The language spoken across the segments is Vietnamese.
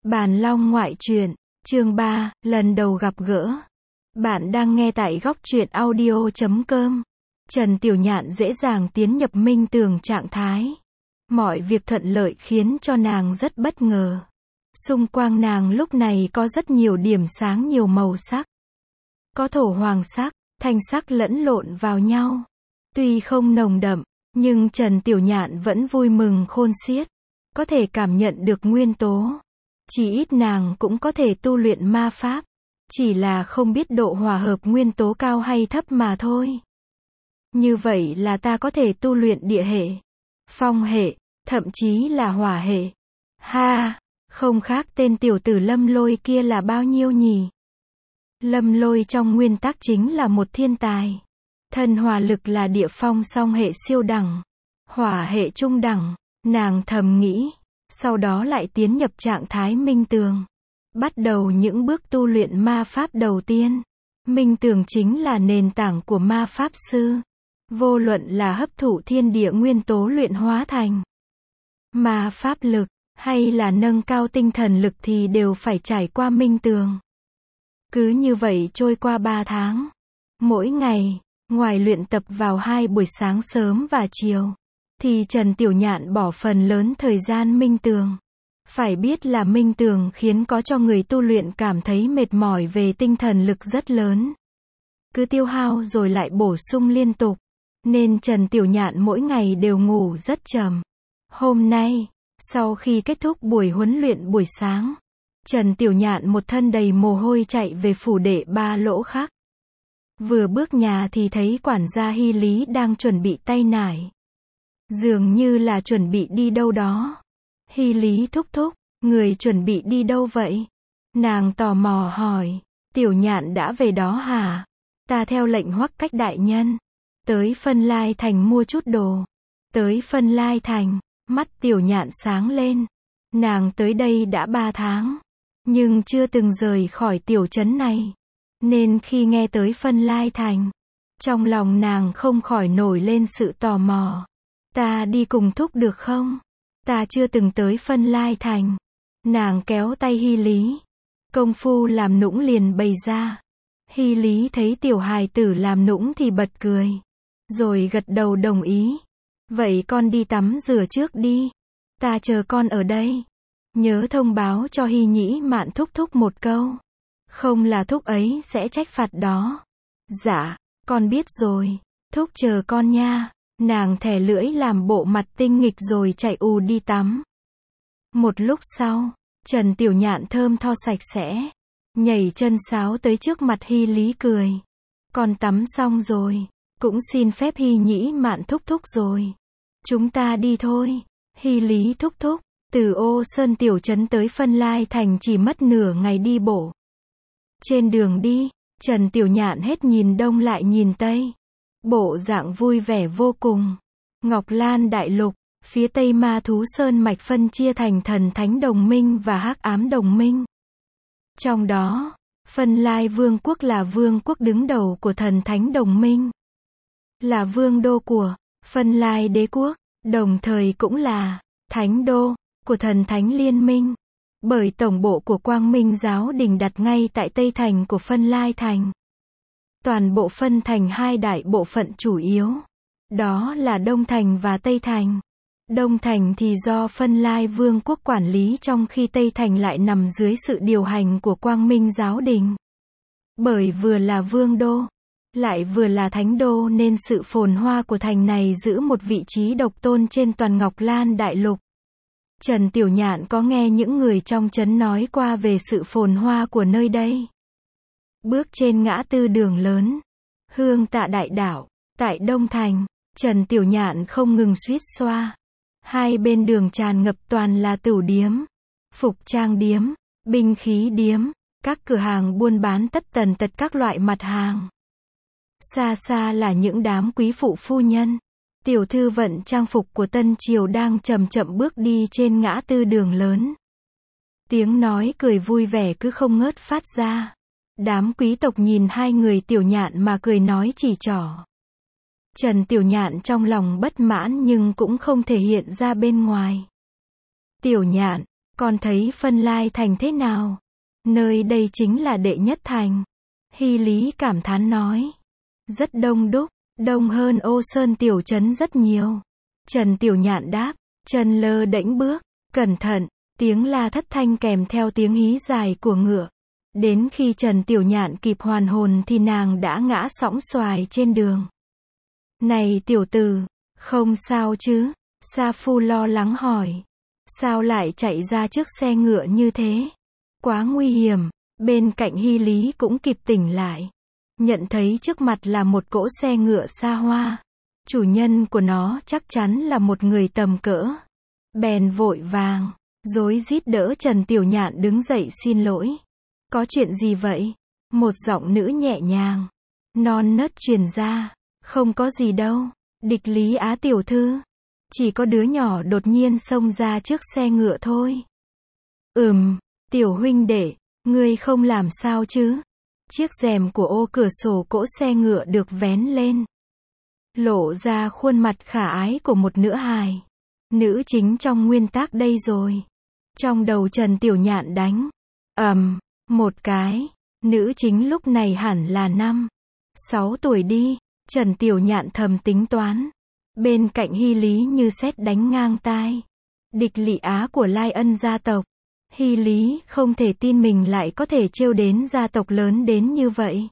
Bàn Long ngoại truyện, chương 3, lần đầu gặp gỡ. Bạn đang nghe tại góc truyện audio.com. Trần Tiểu Nhạn dễ dàng tiến nhập minh tường trạng thái. Mọi việc thuận lợi khiến cho nàng rất bất ngờ. Xung quanh nàng lúc này có rất nhiều điểm sáng nhiều màu sắc. Có thổ hoàng sắc, thanh sắc lẫn lộn vào nhau. Tuy không nồng đậm, nhưng Trần Tiểu Nhạn vẫn vui mừng khôn xiết. Có thể cảm nhận được nguyên tố. Chỉ ít nàng cũng có thể tu luyện ma pháp. Chỉ là không biết độ hòa hợp nguyên tố cao hay thấp mà thôi. Như vậy là ta có thể tu luyện địa hệ, phong hệ, thậm chí là hỏa hệ. Ha, không khác tên tiểu tử Lâm Lôi kia là bao nhiêu nhỉ? Lâm Lôi trong nguyên tắc chính là một thiên tài. Thân hỏa lực là địa phong song hệ siêu đẳng, hỏa hệ trung đẳng, nàng thầm nghĩ. Sau đó lại tiến nhập trạng thái minh tường. Bắt đầu những bước tu luyện ma pháp đầu tiên. Minh tường chính là nền tảng của ma pháp sư. Vô luận là hấp thụ thiên địa nguyên tố luyện hóa thành ma pháp lực, hay là nâng cao tinh thần lực thì đều phải trải qua minh tường. Cứ như vậy trôi qua 3 tháng. Mỗi ngày, ngoài luyện tập vào 2 buổi sáng sớm và chiều, thì Trần Tiểu Nhạn bỏ phần lớn thời gian minh tường. Phải biết là minh tường khiến có cho người tu luyện cảm thấy mệt mỏi về tinh thần lực rất lớn. Cứ tiêu hao rồi lại bổ sung liên tục. Nên Trần Tiểu Nhạn mỗi ngày đều ngủ rất trầm. Hôm nay, sau khi kết thúc buổi huấn luyện buổi sáng, Trần Tiểu Nhạn một thân đầy mồ hôi chạy về phủ đệ Ba Lỗ Khắc. Vừa bước nhà thì thấy quản gia Hy Lý đang chuẩn bị tay nải. Dường như là chuẩn bị đi đâu đó. Hy Lý thúc thúc, người chuẩn bị đi đâu vậy? Nàng tò mò hỏi. Tiểu Nhạn đã về đó hả? Ta theo lệnh Hoắc Cách đại nhân. Tới Phân Lai Thành mua chút đồ. Tới Phân Lai Thành, mắt Tiểu Nhạn sáng lên. Nàng tới đây đã 3 tháng. Nhưng chưa từng rời khỏi tiểu trấn này. Nên khi nghe tới Phân Lai Thành, trong lòng nàng không khỏi nổi lên sự tò mò. Ta đi cùng thúc được không? Ta chưa từng tới Phân Lai Thành. Nàng kéo tay Hy Lý. Công phu làm nũng liền bày ra. Hy Lý thấy tiểu hài tử làm nũng thì bật cười. Rồi gật đầu đồng ý. Vậy con đi tắm rửa trước đi. Ta chờ con ở đây. Nhớ thông báo cho Hy Nhĩ Mạn thúc thúc một câu. Không là thúc ấy sẽ trách phạt đó. Dạ, con biết rồi. Thúc chờ con nha. Nàng thè lưỡi làm bộ mặt tinh nghịch rồi chạy ù đi tắm. Một lúc sau, Trần Tiểu Nhạn thơm tho sạch sẽ. Nhảy chân sáo tới trước mặt Hy Lý cười. Con tắm xong rồi. Cũng xin phép Hy Nhĩ Mạn thúc thúc rồi. Chúng ta đi thôi. Hy Lý thúc thúc. Từ Ô Sơn tiểu trấn tới Phân Lai Thành chỉ mất nửa ngày đi bộ. Trên đường đi, Trần Tiểu Nhạn hết nhìn đông lại nhìn tây. Bộ dạng vui vẻ vô cùng. Ngọc Lan Đại Lục, phía tây Ma Thú Sơn mạch phân chia thành Thần Thánh Đồng Minh và Hắc Ám Đồng Minh. Trong đó, Phân Lai Vương quốc là vương quốc đứng đầu của Thần Thánh Đồng Minh. Là vương đô của Phân Lai Đế quốc, đồng thời cũng là Thánh đô của Thần Thánh Liên Minh. Bởi tổng bộ của Quang Minh Giáo Đình đặt ngay tại Tây Thành của Phân Lai Thành. Toàn bộ phân thành 2 đại bộ phận chủ yếu. Đó là Đông Thành và Tây Thành. Đông Thành thì do Phân Lai Vương quốc quản lý, trong khi Tây Thành lại nằm dưới sự điều hành của Quang Minh Giáo Đình. Bởi vừa là vương đô, lại vừa là thánh đô nên sự phồn hoa của thành này giữ một vị trí độc tôn trên toàn Ngọc Lan Đại Lục. Trần Tiểu Nhạn có nghe những người trong trấn nói qua về sự phồn hoa của nơi đây. Bước trên ngã tư đường lớn, Hương Tạ Đại Đảo, tại Đông Thành, Trần Tiểu Nhạn không ngừng suýt xoa. Hai bên đường tràn ngập toàn là tửu điếm, phục trang điếm, binh khí điếm, các cửa hàng buôn bán tất tần tật các loại mặt hàng. Xa xa là những đám quý phụ phu nhân, tiểu thư vận trang phục của Tân Triều đang chậm chậm bước đi trên ngã tư đường lớn. Tiếng nói cười vui vẻ cứ không ngớt phát ra. Đám quý tộc nhìn hai người Tiểu Nhạn mà cười nói chỉ trỏ. Trần Tiểu Nhạn trong lòng bất mãn nhưng cũng không thể hiện ra bên ngoài. Tiểu Nhạn, Con thấy Phân Lai thành thế nào? Nơi đây chính là đệ nhất thành. Hy Lý cảm thán nói. Rất đông đúc, đông hơn Ô Sơn tiểu trấn rất nhiều. Trần Tiểu Nhạn đáp, chân lơ đễnh bước, cẩn thận, tiếng la thất thanh kèm theo tiếng hí dài của ngựa. Đến khi Trần Tiểu Nhạn kịp hoàn hồn thì nàng đã ngã sõng soài trên đường. Này tiểu tử, không sao chứ? Sa Phu lo lắng hỏi. Sao lại chạy ra trước xe ngựa như thế? Quá nguy hiểm. Bên cạnh Hy Lý cũng kịp tỉnh lại. Nhận thấy trước mặt là một cỗ xe ngựa xa hoa. Chủ nhân của nó chắc chắn là một người tầm cỡ. Bèn vội vàng, rối rít đỡ Trần Tiểu Nhạn đứng dậy xin lỗi. Có chuyện gì vậy? Một giọng nữ nhẹ nhàng, non nớt truyền ra. Không có gì đâu. Địch Lý Á tiểu thư. Chỉ có đứa nhỏ đột nhiên xông ra trước xe ngựa thôi. Tiểu huynh đệ, ngươi không làm sao chứ? Chiếc rèm của ô cửa sổ cỗ xe ngựa được vén lên. Lộ ra khuôn mặt khả ái của một nữ hài. Nữ chính trong nguyên tác đây rồi. Trong đầu Trần Tiểu Nhạn đánh. Một cái. Nữ chính lúc này hẳn là 5-6 tuổi đi. Trần Tiểu Nhạn thầm tính toán. Bên cạnh Hy Lý như sét đánh ngang tai. Địch Lị Á của Lai Ân gia tộc. Hy Lý không thể tin mình lại có thể trêu đến gia tộc lớn đến như vậy.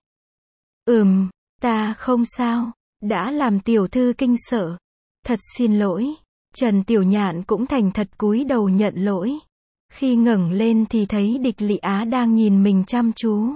Ta không sao. Đã làm tiểu thư kinh sợ. Thật xin lỗi. Trần Tiểu Nhạn cũng thành thật cúi đầu nhận lỗi. Khi ngẩng lên thì thấy Địch Lị Á đang nhìn mình chăm chú.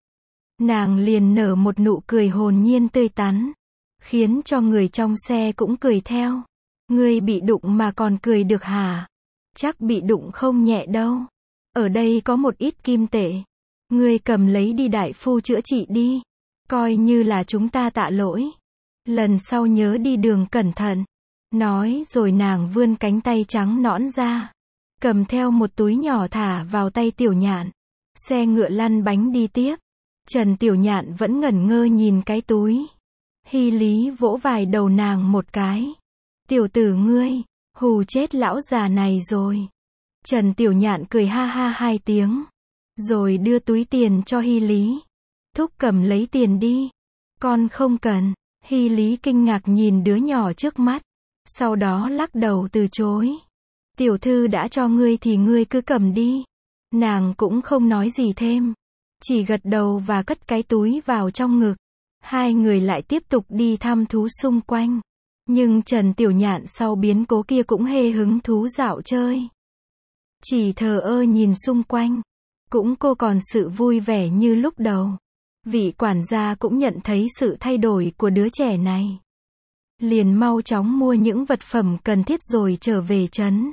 Nàng liền nở một nụ cười hồn nhiên tươi tắn. Khiến cho người trong xe cũng cười theo. Ngươi bị đụng mà còn cười được hả? Chắc bị đụng không nhẹ đâu. Ở đây có một ít kim tệ. Ngươi cầm lấy đi đại phu chữa trị đi. Coi như là chúng ta tạ lỗi. Lần sau nhớ đi đường cẩn thận. Nói rồi nàng vươn cánh tay trắng nõn ra. Cầm theo một túi nhỏ thả vào tay Tiểu Nhạn. Xe ngựa lăn bánh đi tiếp. Trần Tiểu Nhạn vẫn ngẩn ngơ nhìn cái túi. Hy Lý vỗ vài đầu nàng một cái. Tiểu tử ngươi, hù chết lão già này rồi. Trần Tiểu Nhạn cười ha ha 2 tiếng. Rồi đưa túi tiền cho Hy Lý. Thúc cầm lấy tiền đi. Con không cần. Hy Lý kinh ngạc nhìn đứa nhỏ trước mắt. Sau đó lắc đầu từ chối. Tiểu thư đã cho ngươi thì ngươi cứ cầm đi. Nàng cũng không nói gì thêm. Chỉ gật đầu và cất cái túi vào trong ngực. Hai người lại tiếp tục đi thăm thú xung quanh. Nhưng Trần Tiểu Nhạn sau biến cố kia cũng hề hứng thú dạo chơi. Chỉ thờ ơ nhìn xung quanh. Cũng cô còn sự vui vẻ như lúc đầu. Vị quản gia cũng nhận thấy sự thay đổi của đứa trẻ này. Liền mau chóng mua những vật phẩm cần thiết rồi trở về trấn.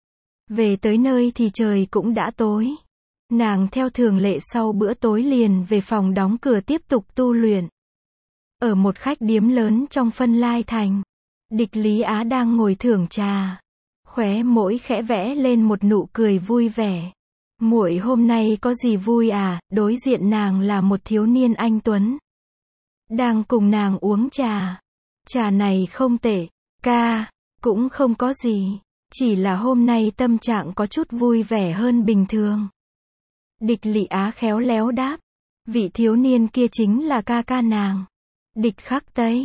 Về tới nơi thì trời cũng đã tối. Nàng theo thường lệ sau bữa tối liền về phòng đóng cửa tiếp tục tu luyện. Ở một khách điếm lớn trong Phân Lai thành. Địch Lý Á đang ngồi thưởng trà. Khóe môi khẽ vẽ lên một nụ cười vui vẻ. Muội hôm nay có gì vui à? Đối diện nàng là một thiếu niên anh tuấn. Đang cùng nàng uống trà. Trà này không tệ. Ca, cũng không có gì. Chỉ là hôm nay tâm trạng có chút vui vẻ hơn bình thường. Địch Lị Á khéo léo đáp. Vị thiếu niên kia chính là ca ca nàng. Địch Khắc Tây.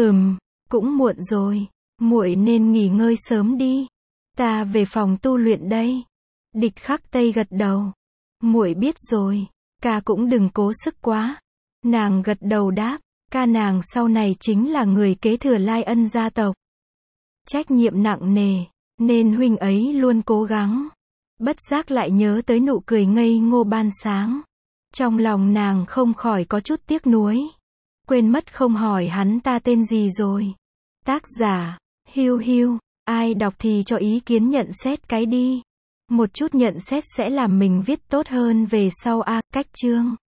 Cũng muộn rồi. Muội nên nghỉ ngơi sớm đi. Ta về phòng tu luyện đây. Địch Khắc Tây gật đầu. Muội biết rồi. Ca cũng đừng cố sức quá. Nàng gật đầu đáp. Ca nàng sau này chính là người kế thừa Lai Ân gia tộc. Trách nhiệm nặng nề. Nên huynh ấy luôn cố gắng. Bất giác lại nhớ tới nụ cười ngây ngô ban sáng. Trong lòng nàng không khỏi có chút tiếc nuối. Quên mất không hỏi hắn ta tên gì rồi. Tác giả, Hiu Hiu. Ai đọc thì cho ý kiến nhận xét cái đi. Một chút nhận xét sẽ làm mình viết tốt hơn về sau. Cách chương.